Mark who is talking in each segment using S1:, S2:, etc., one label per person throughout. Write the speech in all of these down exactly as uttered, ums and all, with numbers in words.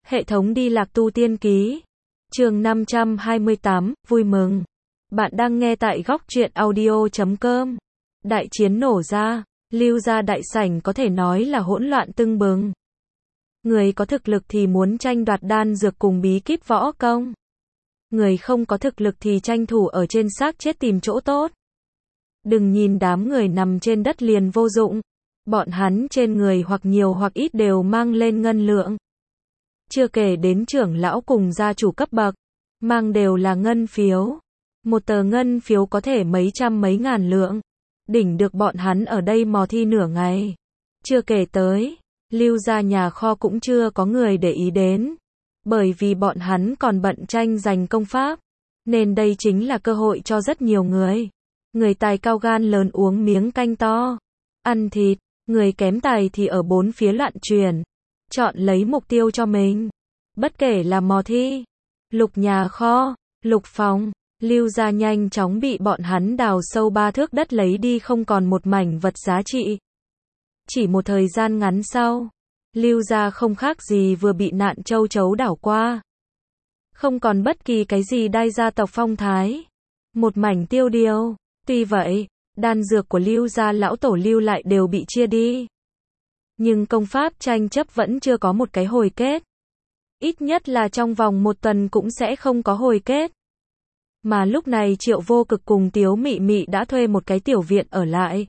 S1: Hệ thống đi lạc tu tiên ký. Chương năm trăm hai mươi tám, vui mừng. Bạn đang nghe tại góc truyện audio chấm com. Đại chiến nổ ra, Lưu gia đại sảnh có thể nói là hỗn loạn tưng bừng. Người có thực lực thì muốn tranh đoạt đan dược cùng bí kíp võ công. Người không có thực lực thì tranh thủ ở trên xác chết tìm chỗ tốt. Đừng nhìn đám người nằm trên đất liền vô dụng. Bọn hắn trên người hoặc nhiều hoặc ít đều mang lên ngân lượng. Chưa kể đến trưởng lão cùng gia chủ cấp bậc, mang đều là ngân phiếu. Một tờ ngân phiếu có thể mấy trăm mấy ngàn lượng. Đỉnh được bọn hắn ở đây mò thi nửa ngày. Chưa kể tới, Lưu gia nhà kho cũng chưa có người để ý đến. Bởi vì bọn hắn còn bận tranh giành công pháp. Nên đây chính là cơ hội cho rất nhiều người. Người tài cao gan lớn uống miếng canh to. Ăn thịt, người kém tài thì ở bốn phía loạn chuyển. Chọn lấy mục tiêu cho mình. Bất kể là mò thi, lục nhà kho, lục phòng, Lưu gia nhanh chóng bị bọn hắn đào sâu ba thước đất lấy đi không còn một mảnh vật giá trị. Chỉ một thời gian ngắn sau, Lưu gia không khác gì vừa bị nạn châu chấu đảo qua. Không còn bất kỳ cái gì đai gia tộc phong thái. Một mảnh tiêu điều. Tuy vậy, đan dược của Lưu gia lão tổ lưu lại đều bị chia đi. Nhưng công pháp tranh chấp vẫn chưa có một cái hồi kết. Ít nhất là trong vòng một tuần cũng sẽ không có hồi kết. Mà lúc này Triệu Vô Cực cùng Tiếu Mị Mị đã thuê một cái tiểu viện ở lại.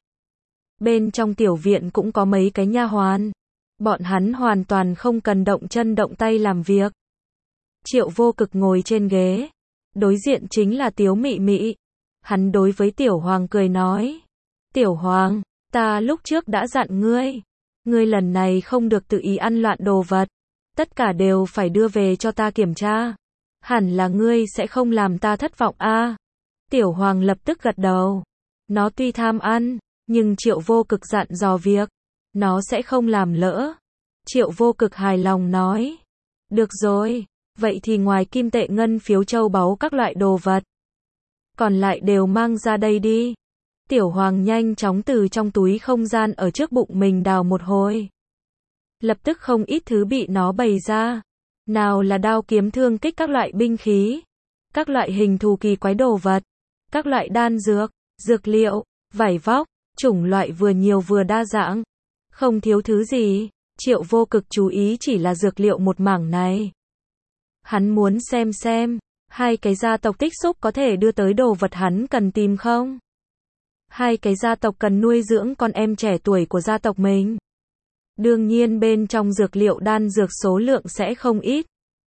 S1: Bên trong tiểu viện cũng có mấy cái nha hoàn. Bọn hắn hoàn toàn không cần động chân động tay làm việc. Triệu Vô Cực ngồi trên ghế. Đối diện chính là Tiếu Mị Mị. Hắn đối với Tiểu Hoàng cười nói. Tiểu Hoàng, ta lúc trước đã dặn ngươi. Ngươi lần này không được tự ý ăn loạn đồ vật. Tất cả đều phải đưa về cho ta kiểm tra. Hẳn là ngươi sẽ không làm ta thất vọng a. À, Tiểu Hoàng lập tức gật đầu. Nó tuy tham ăn, nhưng Triệu Vô Cực dặn dò việc. Nó sẽ không làm lỡ. Triệu Vô Cực hài lòng nói. Được rồi, vậy thì ngoài kim tệ ngân phiếu châu báu các loại đồ vật. Còn lại đều mang ra đây đi. Tiểu Hoàng nhanh chóng từ trong túi không gian ở trước bụng mình đào một hồi. Lập tức không ít thứ bị nó bày ra. Nào là đao kiếm thương kích các loại binh khí. Các loại hình thù kỳ quái đồ vật. Các loại đan dược, dược liệu, vải vóc, chủng loại vừa nhiều vừa đa dạng. Không thiếu thứ gì. Triệu Vô Cực chú ý chỉ là dược liệu một mảng này. Hắn muốn xem xem. Hai cái gia tộc tích xúc có thể đưa tới đồ vật hắn cần tìm không? Hai cái gia tộc cần nuôi dưỡng con em trẻ tuổi của gia tộc mình. Đương nhiên bên trong dược liệu đan dược số lượng sẽ không ít.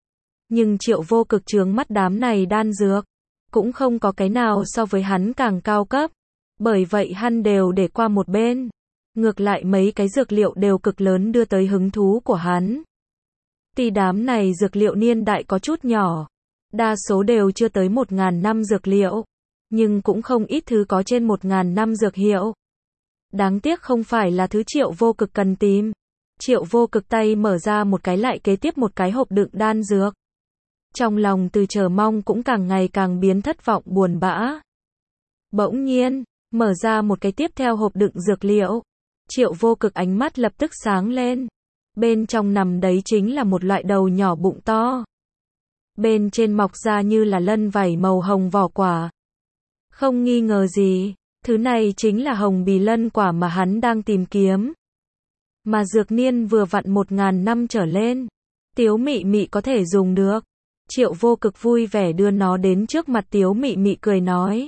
S1: Nhưng Triệu Vô Cực chướng mắt đám này đan dược. Cũng không có cái nào so với hắn càng cao cấp. Bởi vậy hắn đều để qua một bên. Ngược lại mấy cái dược liệu đều cực lớn đưa tới hứng thú của hắn. Tuy đám này dược liệu niên đại có chút nhỏ. Đa số đều chưa tới một ngàn năm dược liệu. Nhưng cũng không ít thứ có trên một ngàn năm dược hiệu. Đáng tiếc không phải là thứ Triệu Vô Cực cần tìm. Triệu Vô Cực tay mở ra một cái lại kế tiếp một cái hộp đựng đan dược. Trong lòng từ chờ mong cũng càng ngày càng biến thất vọng buồn bã. Bỗng nhiên, mở ra một cái tiếp theo hộp đựng dược liệu. Triệu Vô Cực ánh mắt lập tức sáng lên. Bên trong nằm đấy chính là một loại đầu nhỏ bụng to. Bên trên mọc ra như là lân vảy màu hồng vỏ quả. Không nghi ngờ gì, thứ này chính là hồng bì lân quả mà hắn đang tìm kiếm. Mà dược niên vừa vặn một ngàn năm trở lên. Tiếu Mị Mị có thể dùng được. Triệu Vô Cực vui vẻ đưa nó đến trước mặt Tiếu Mị Mị cười nói.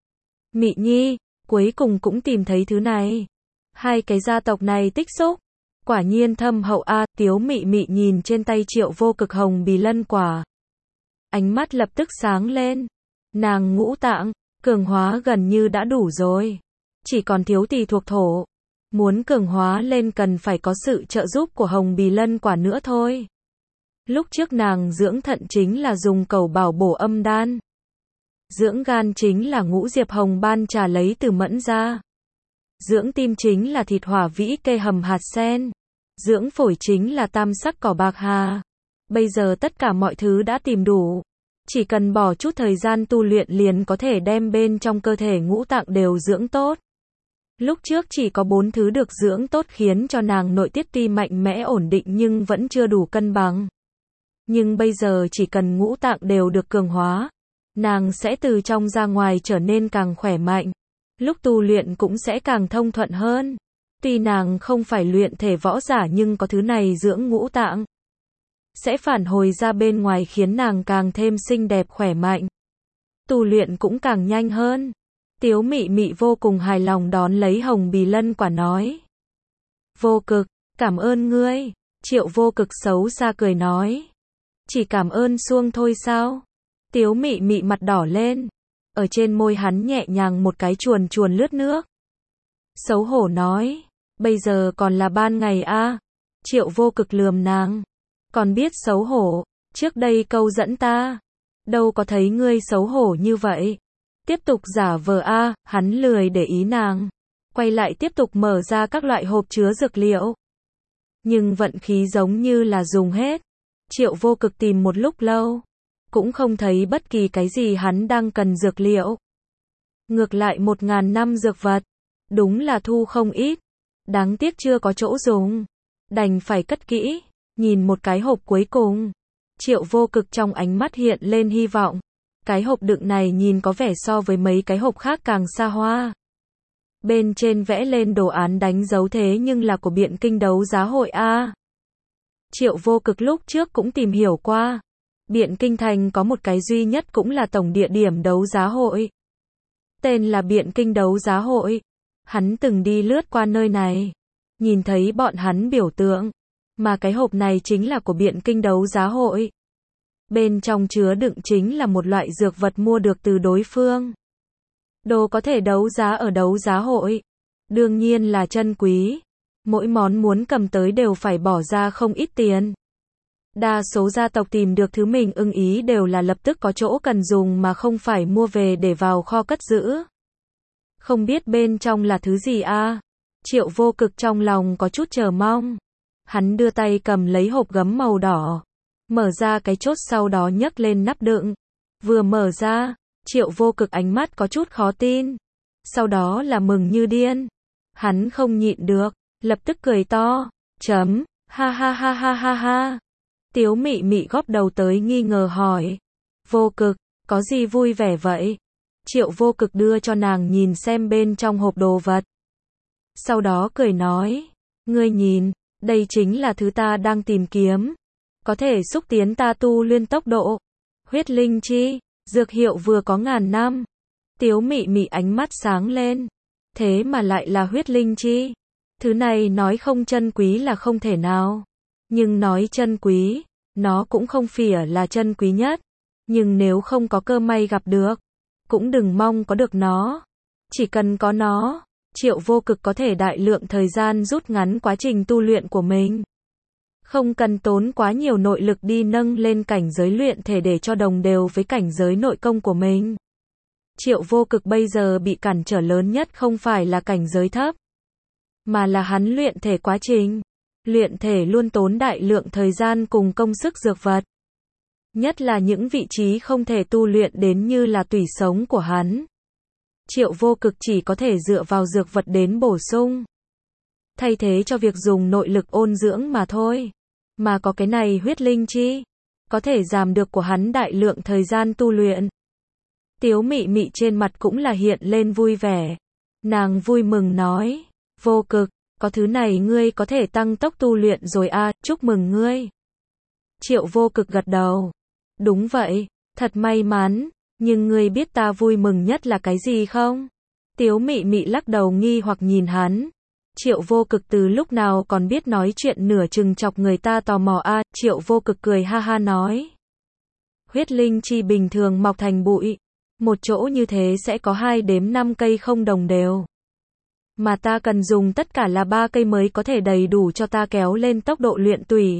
S1: Mị Nhi, cuối cùng cũng tìm thấy thứ này. Hai cái gia tộc này tích xúc. Quả nhiên thâm hậu a. Tiếu Mị Mị nhìn trên tay Triệu Vô Cực hồng bì lân quả. Ánh mắt lập tức sáng lên. Nàng ngũ tạng, cường hóa gần như đã đủ rồi. Chỉ còn thiếu tỳ thuộc thổ. Muốn cường hóa lên cần phải có sự trợ giúp của hồng bì lân quả nữa thôi. Lúc trước nàng dưỡng thận chính là dùng cầu bảo bổ âm đan. Dưỡng gan chính là ngũ diệp hồng ban trà lấy từ mẫn ra. Dưỡng tim chính là thịt hỏa vĩ kê hầm hạt sen. Dưỡng phổi chính là tam sắc cỏ bạc hà. Bây giờ tất cả mọi thứ đã tìm đủ. Chỉ cần bỏ chút thời gian tu luyện liền có thể đem bên trong cơ thể ngũ tạng đều dưỡng tốt. Lúc trước chỉ có bốn thứ được dưỡng tốt khiến cho nàng nội tiết tuy mạnh mẽ ổn định nhưng vẫn chưa đủ cân bằng. Nhưng bây giờ chỉ cần ngũ tạng đều được cường hóa, nàng sẽ từ trong ra ngoài trở nên càng khỏe mạnh. Lúc tu luyện cũng sẽ càng thông thuận hơn. Tuy nàng không phải luyện thể võ giả nhưng có thứ này dưỡng ngũ tạng, sẽ phản hồi ra bên ngoài khiến nàng càng thêm xinh đẹp khỏe mạnh. Tu luyện cũng càng nhanh hơn. Tiếu Mị Mị vô cùng hài lòng đón lấy hồng bì lân quả nói. Vô Cực, cảm ơn ngươi. Triệu Vô Cực xấu xa cười nói. Chỉ cảm ơn xuông thôi sao? Tiếu Mị Mị mặt đỏ lên. Ở trên môi hắn nhẹ nhàng một cái chuồn chuồn lướt nước. Xấu hổ nói. Bây giờ còn là ban ngày a à? Triệu Vô Cực lườm nàng. Còn biết xấu hổ, trước đây câu dẫn ta. Đâu có thấy ngươi xấu hổ như vậy. Tiếp tục giả vờ a à, hắn lười để ý nàng. Quay lại tiếp tục mở ra các loại hộp chứa dược liệu. Nhưng vận khí giống như là dùng hết. Triệu Vô Cực tìm một lúc lâu, cũng không thấy bất kỳ cái gì hắn đang cần dược liệu. Ngược lại một ngàn năm dược vật, đúng là thu không ít. Đáng tiếc chưa có chỗ dùng, đành phải cất kỹ. Nhìn một cái hộp cuối cùng, Triệu Vô Cực trong ánh mắt hiện lên hy vọng. Cái hộp đựng này nhìn có vẻ so với mấy cái hộp khác càng xa hoa. Bên trên vẽ lên đồ án đánh dấu thế nhưng là của Biện Kinh đấu giá hội a. Triệu Vô Cực lúc trước cũng tìm hiểu qua. Biện Kinh thành có một cái duy nhất cũng là tổng địa điểm đấu giá hội. Tên là Biện Kinh đấu giá hội. Hắn từng đi lướt qua nơi này, nhìn thấy bọn hắn biểu tượng, mà cái hộp này chính là của Biện Kinh đấu giá hội. Bên trong chứa đựng chính là một loại dược vật mua được từ đối phương. Đồ có thể đấu giá ở đấu giá hội, đương nhiên là chân quý. Mỗi món muốn cầm tới đều phải bỏ ra không ít tiền. Đa số gia tộc tìm được thứ mình ưng ý đều là lập tức có chỗ cần dùng mà không phải mua về để vào kho cất giữ. Không biết bên trong là thứ gì a? À? Triệu Vô Cực trong lòng có chút chờ mong. Hắn đưa tay cầm lấy hộp gấm màu đỏ, mở ra cái chốt sau đó nhấc lên nắp đựng. Vừa mở ra, Triệu Vô Cực ánh mắt có chút khó tin. Sau đó là mừng như điên. Hắn không nhịn được, lập tức cười to. Chấm, ha ha ha ha ha ha. Tiếu Mị Mị góp đầu tới nghi ngờ hỏi. Vô Cực, có gì vui vẻ vậy? Triệu Vô Cực đưa cho nàng nhìn xem bên trong hộp đồ vật. Sau đó cười nói. Ngươi nhìn, đây chính là thứ ta đang tìm kiếm. Có thể xúc tiến ta tu luyện tốc độ. Huyết linh chi, dược hiệu vừa có ngàn năm. Tiếu Mị Mị ánh mắt sáng lên. Thế mà lại là huyết linh chi. Thứ này nói không chân quý là không thể nào. Nhưng nói chân quý, nó cũng không phỉa là chân quý nhất. Nhưng nếu không có cơ may gặp được, cũng đừng mong có được nó. Chỉ cần có nó, Triệu Vô Cực có thể đại lượng thời gian rút ngắn quá trình tu luyện của mình. Không cần tốn quá nhiều nội lực đi nâng lên cảnh giới luyện thể để cho đồng đều với cảnh giới nội công của mình. Triệu Vô Cực bây giờ bị cản trở lớn nhất không phải là cảnh giới thấp, mà là hắn luyện thể quá trình. Luyện thể luôn tốn đại lượng thời gian cùng công sức dược vật. Nhất là những vị trí không thể tu luyện đến như là tủy sống của hắn. Triệu Vô Cực chỉ có thể dựa vào dược vật đến bổ sung, thay thế cho việc dùng nội lực ôn dưỡng mà thôi. Mà có cái này huyết linh chi, có thể giảm được của hắn đại lượng thời gian tu luyện. Tiếu Mị Mị trên mặt cũng là hiện lên vui vẻ. Nàng vui mừng nói. Vô Cực, có thứ này ngươi có thể tăng tốc tu luyện rồi a, à, chúc mừng ngươi. Triệu Vô Cực gật đầu. Đúng vậy, thật may mắn, nhưng ngươi biết ta vui mừng nhất là cái gì không? Tiếu Mị Mị lắc đầu nghi hoặc nhìn hắn. Triệu Vô Cực từ lúc nào còn biết nói chuyện nửa chừng chọc người ta tò mò a, à, Triệu Vô Cực cười ha ha nói. Huyết linh chi bình thường mọc thành bụi, một chỗ như thế sẽ có hai đến năm cây không đồng đều. Mà ta cần dùng tất cả là ba cây mới có thể đầy đủ cho ta kéo lên tốc độ luyện tủy.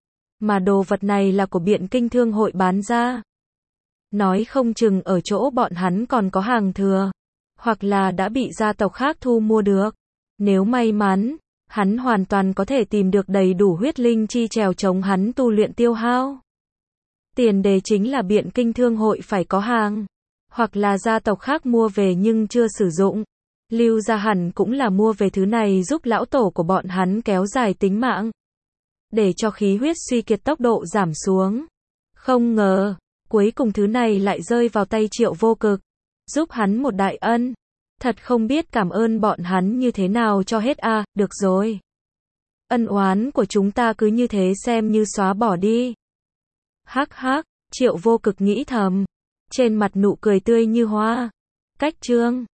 S1: Mà đồ vật này là của Biện Kinh thương hội bán ra. Nói không chừng ở chỗ bọn hắn còn có hàng thừa, hoặc là đã bị gia tộc khác thu mua được. Nếu may mắn, hắn hoàn toàn có thể tìm được đầy đủ huyết linh chi trèo chống hắn tu luyện tiêu hao. Tiền đề chính là Biện Kinh thương hội phải có hàng, hoặc là gia tộc khác mua về nhưng chưa sử dụng. Lưu gia hẳn cũng là mua về thứ này giúp lão tổ của bọn hắn kéo dài tính mạng, để cho khí huyết suy kiệt tốc độ giảm xuống. Không ngờ, cuối cùng thứ này lại rơi vào tay Triệu Vô Cực, giúp hắn một đại ân. Thật không biết cảm ơn bọn hắn như thế nào cho hết a, à, được rồi. Ân oán của chúng ta cứ như thế xem như xóa bỏ đi. Hắc hắc, Triệu Vô Cực nghĩ thầm, trên mặt nụ cười tươi như hoa. Cách chương